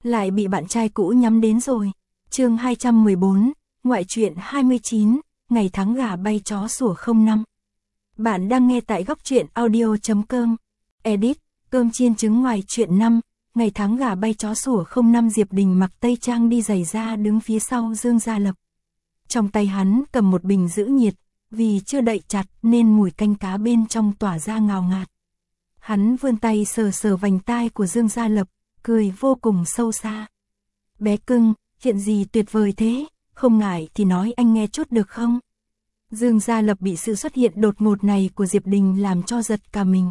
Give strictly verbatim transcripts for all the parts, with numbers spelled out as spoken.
lại bị bạn trai cũ nhắm đến rồi. Chương hai trăm mười bốn, ngoại truyện hai mươi chín, ngày tháng gà bay chó sủa không năm. Bạn đang nghe tại góc truyện audio chấm com. Edit, cơm chiên trứng ngoài truyện năm, ngày tháng gà bay chó sủa không năm. Diệp Đình mặc tây trang đi giày da đứng phía sau Dương Gia Lập. Trong tay hắn cầm một bình giữ nhiệt, vì chưa đậy chặt nên mùi canh cá bên trong tỏa ra ngào ngạt. Hắn vươn tay sờ sờ vành tai của Dương Gia Lập, cười vô cùng sâu xa. Bé cưng, chuyện gì tuyệt vời thế, không ngại thì nói anh nghe chút được không? Dương Gia Lập bị sự xuất hiện đột ngột này của Diệp Đình làm cho giật cả mình.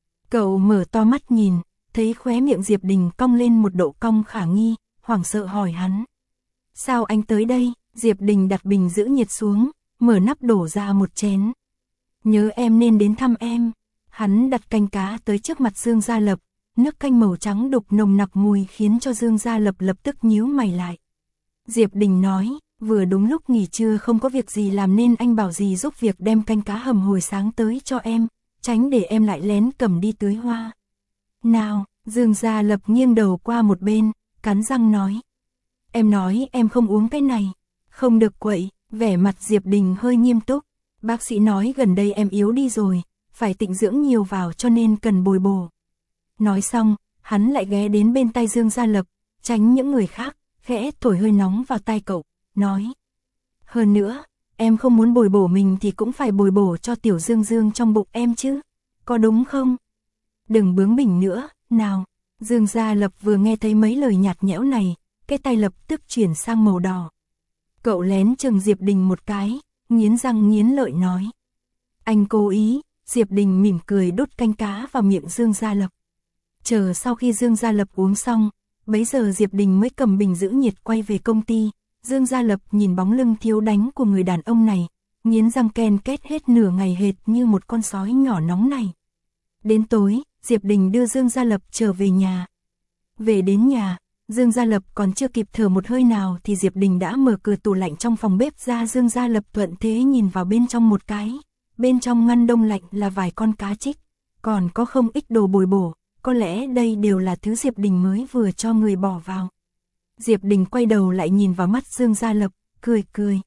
Cậu mở to mắt nhìn, thấy khóe miệng Diệp Đình cong lên một độ cong khả nghi, hoảng sợ hỏi hắn. Sao anh tới đây? Diệp Đình đặt bình giữ nhiệt xuống, mở nắp đổ ra một chén. Nhớ em nên đến thăm em. Hắn đặt canh cá tới trước mặt Dương Gia Lập, nước canh màu trắng đục nồng nặc mùi khiến cho Dương Gia Lập lập tức nhíu mày lại. Diệp Đình nói, vừa đúng lúc nghỉ trưa không có việc gì làm nên anh bảo dì giúp việc đem canh cá hầm hồi sáng tới cho em, tránh để em lại lén cầm đi tưới hoa. Nào, Dương Gia Lập nghiêng đầu qua một bên, cắn răng nói. Em nói em không uống cái này, không được quậy. Vẻ mặt Diệp Đình hơi nghiêm túc. Bác sĩ nói gần đây em yếu đi rồi, phải tịnh dưỡng nhiều vào cho nên cần bồi bổ. Nói xong, hắn lại ghé đến bên tay Dương Gia Lập, tránh những người khác, khẽ thổi hơi nóng vào tai cậu, nói. Hơn nữa, em không muốn bồi bổ mình thì cũng phải bồi bổ cho tiểu Dương Dương trong bụng em chứ, có đúng không? Đừng bướng bỉnh nữa, nào. Dương Gia Lập vừa nghe thấy mấy lời nhạt nhẽo này, cái tay lập tức chuyển sang màu đỏ. Cậu lén chừng Diệp Đình một cái, nghiến răng nghiến lợi nói. Anh cố ý. Diệp Đình mỉm cười đút canh cá vào miệng Dương Gia Lập. Chờ sau khi Dương Gia Lập uống xong, bấy giờ Diệp Đình mới cầm bình giữ nhiệt quay về công ty. Dương Gia Lập nhìn bóng lưng thiếu đánh của người đàn ông này, nghiến răng ken két hết nửa ngày hệt như một con sói nhỏ nóng này. Đến tối, Diệp Đình đưa Dương Gia Lập trở về nhà. Về đến nhà, Dương Gia Lập còn chưa kịp thở một hơi nào thì Diệp Đình đã mở cửa tủ lạnh trong phòng bếp ra. Dương Gia Lập thuận thế nhìn vào bên trong một cái. Bên trong ngăn đông lạnh là vài con cá trích, còn có không ít đồ bồi bổ, có lẽ đây đều là thứ Diệp Đình mới vừa cho người bỏ vào. Diệp Đình quay đầu lại nhìn vào mắt Dương Gia Lập, cười cười.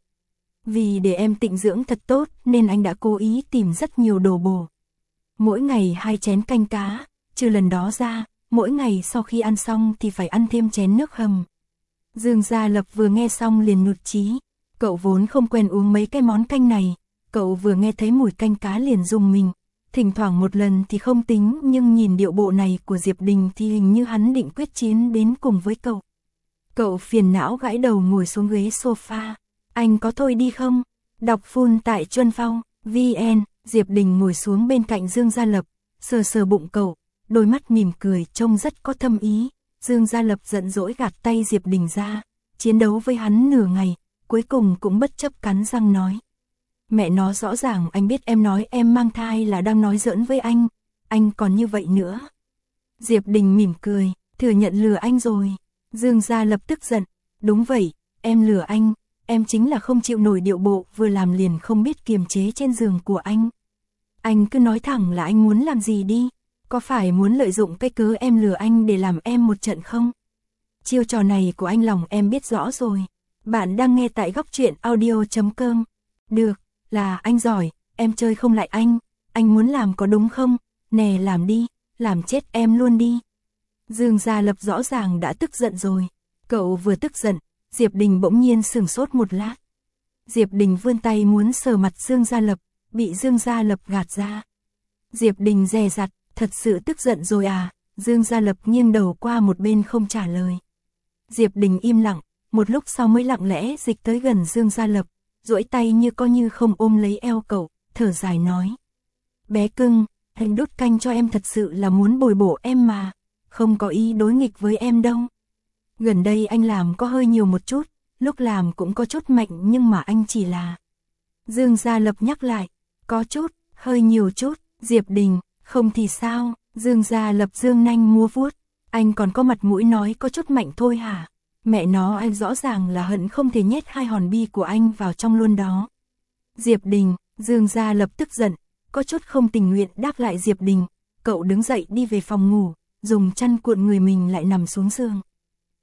Vì để em tịnh dưỡng thật tốt nên anh đã cố ý tìm rất nhiều đồ bổ. Mỗi ngày hai chén canh cá, trừ lần đó ra, mỗi ngày sau khi ăn xong thì phải ăn thêm chén nước hầm. Dương Gia Lập vừa nghe xong liền nhụt chí, cậu vốn không quen uống mấy cái món canh này. Cậu vừa nghe thấy mùi canh cá liền rùng mình, thỉnh thoảng một lần thì không tính nhưng nhìn điệu bộ này của Diệp Đình thì hình như hắn định quyết chiến đến cùng với cậu. Cậu phiền não gãi đầu ngồi xuống ghế sofa, anh có thôi đi không? Đọc full tại Chuân Phong, vê en, Diệp Đình ngồi xuống bên cạnh Dương Gia Lập, sờ sờ bụng cậu, đôi mắt mỉm cười trông rất có thâm ý. Dương Gia Lập giận dỗi gạt tay Diệp Đình ra, chiến đấu với hắn nửa ngày, cuối cùng cũng bất chấp cắn răng nói. Mẹ nó rõ ràng anh biết em nói em mang thai là đang nói giỡn với anh, anh còn như vậy nữa. Diệp Đình mỉm cười, thừa nhận lừa anh rồi. Dương Gia Lập tức giận, đúng vậy, em lừa anh, em chính là không chịu nổi điệu bộ vừa làm liền không biết kiềm chế trên giường của anh. Anh cứ nói thẳng là anh muốn làm gì đi, có phải muốn lợi dụng cái cớ em lừa anh để làm em một trận không? Chiêu trò này của anh lòng em biết rõ rồi. Bạn đang nghe tại góc truyện audio chấm com. Được. Là anh giỏi, em chơi không lại anh, anh muốn làm có đúng không? Nè làm đi, làm chết em luôn đi. Dương Gia Lập rõ ràng đã tức giận rồi. Cậu vừa tức giận, Diệp Đình bỗng nhiên sửng sốt một lát. Diệp Đình vươn tay muốn sờ mặt Dương Gia Lập, bị Dương Gia Lập gạt ra. Diệp Đình dè dặt, thật sự tức giận rồi à? Dương Gia Lập nghiêng đầu qua một bên không trả lời. Diệp Đình im lặng, một lúc sau mới lặng lẽ dịch tới gần Dương Gia Lập. Duỗi tay như coi như không ôm lấy eo cậu, thở dài nói. Bé cưng, anh đút canh cho em thật sự là muốn bồi bổ em mà, không có ý đối nghịch với em đâu. Gần đây anh làm có hơi nhiều một chút, lúc làm cũng có chút mạnh nhưng mà anh chỉ là... Dương Gia Lập nhắc lại, có chút, hơi nhiều chút. Diệp Đình, không thì sao? Dương Gia Lập dương nanh múa vuốt, anh còn có mặt mũi nói có chút mạnh thôi hả? Mẹ nó anh rõ ràng là hận không thể nhét hai hòn bi của anh vào trong luôn đó. Diệp Đình, Dương Gia Lập tức giận, có chút không tình nguyện đáp lại Diệp Đình. Cậu đứng dậy đi về phòng ngủ, dùng chăn cuộn người mình lại nằm xuống giường.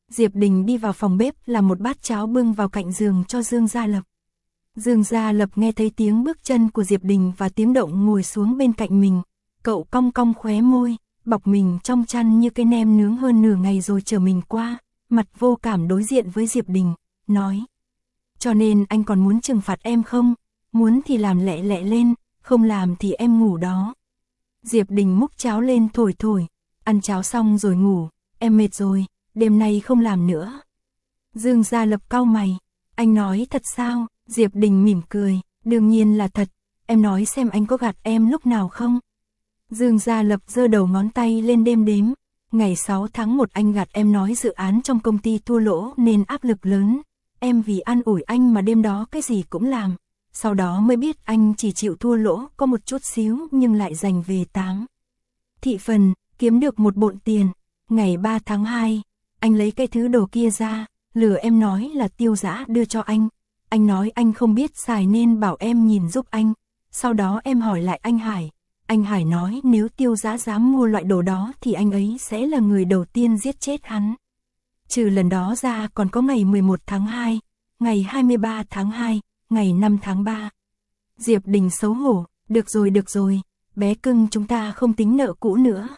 Diệp Đình đi vào phòng bếp làm một bát cháo bưng vào cạnh giường cho Dương Gia Lập. Dương Gia Lập nghe thấy tiếng bước chân của Diệp Đình và tiếng động ngồi xuống bên cạnh mình. Cậu cong cong khóe môi, bọc mình trong chăn như cái nem nướng hơn nửa ngày rồi chở mình qua, mặt vô cảm đối diện với Diệp Đình, nói. Cho nên anh còn muốn trừng phạt em không? Muốn thì làm lẹ lẹ lên, không làm thì em ngủ đó. Diệp Đình múc cháo lên thổi thổi, ăn cháo xong rồi ngủ, em mệt rồi, đêm nay không làm nữa. Dương Gia Lập cau mày, anh nói thật sao? Diệp Đình mỉm cười, đương nhiên là thật, em nói xem anh có gạt em lúc nào không? Dương Gia Lập giơ đầu ngón tay lên đêm đếm, ngày sáu tháng một anh gạt em nói dự án trong công ty thua lỗ nên áp lực lớn, em vì an ủi anh mà đêm đó cái gì cũng làm, sau đó mới biết anh chỉ chịu thua lỗ có một chút xíu nhưng lại giành về tám thị phần, kiếm được một bộn tiền. Ngày ba tháng hai, anh lấy cái thứ đồ kia ra, lừa em nói là Tiêu Dã đưa cho anh. Anh nói anh không biết xài nên bảo em nhìn giúp anh. Sau đó em hỏi lại anh Hải. Anh Hải nói nếu Tiêu Dã dám mua loại đồ đó thì anh ấy sẽ là người đầu tiên giết chết hắn. Trừ lần đó ra còn có ngày mười một tháng hai, ngày hai mươi ba tháng hai, ngày năm tháng ba. Diệp Đình xấu hổ, được rồi được rồi, bé cưng chúng ta không tính nợ cũ nữa.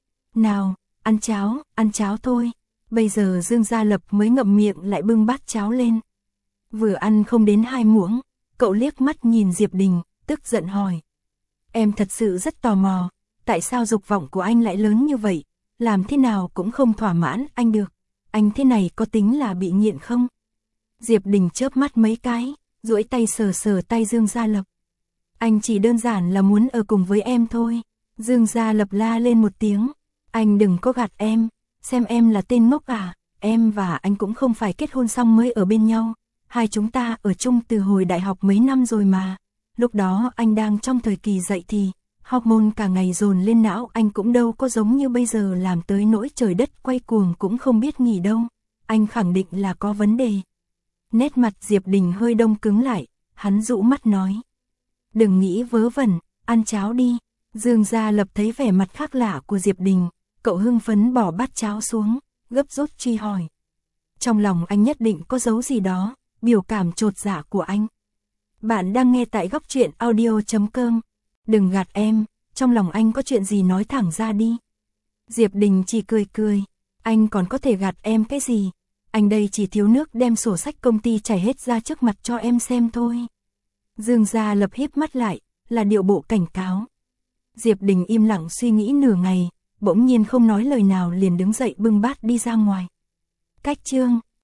Nào, ăn cháo, ăn cháo thôi. Bây giờ Dương Gia Lập mới ngậm miệng lại bưng bát cháo lên. Vừa ăn không đến hai muỗng, cậu liếc mắt nhìn Diệp Đình, tức giận hỏi. Em thật sự rất tò mò, tại sao dục vọng của anh lại lớn như vậy, làm thế nào cũng không thỏa mãn anh được, anh thế này có tính là bị nghiện không? Diệp Đình chớp mắt mấy cái, duỗi tay sờ sờ tay Dương Gia Lập. Anh chỉ đơn giản là muốn ở cùng với em thôi. Dương Gia Lập la lên một tiếng, anh đừng có gạt em, xem em là tên ngốc à, em và anh cũng không phải kết hôn xong mới ở bên nhau, hai chúng ta ở chung từ hồi đại học mấy năm rồi mà. Lúc đó anh đang trong thời kỳ dậy thì, hormone cả ngày dồn lên não, anh cũng đâu có giống như bây giờ làm tới nỗi trời đất quay cuồng cũng không biết nghỉ đâu, anh khẳng định là có vấn đề. Nét mặt Diệp Đình hơi đông cứng lại, hắn dụ mắt nói. Đừng nghĩ vớ vẩn, ăn cháo đi. Dương Gia Lập thấy vẻ mặt khác lạ của Diệp Đình, cậu hưng phấn bỏ bát cháo xuống, gấp rút truy hỏi. Trong lòng anh nhất định có dấu gì đó, biểu cảm chột dạ của anh. Bạn đang nghe tại góc truyện audio chấm com. Đừng gạt em, trong lòng anh có chuyện gì nói thẳng ra đi. Diệp Đình chỉ cười cười, anh còn có thể gạt em cái gì? Anh đây chỉ thiếu nước đem sổ sách công ty chảy hết ra trước mặt cho em xem thôi. Dương Gia Lập híp mắt lại, là điệu bộ cảnh cáo. Diệp Đình im lặng suy nghĩ nửa ngày, bỗng nhiên không nói lời nào liền đứng dậy bưng bát đi ra ngoài. Cách chương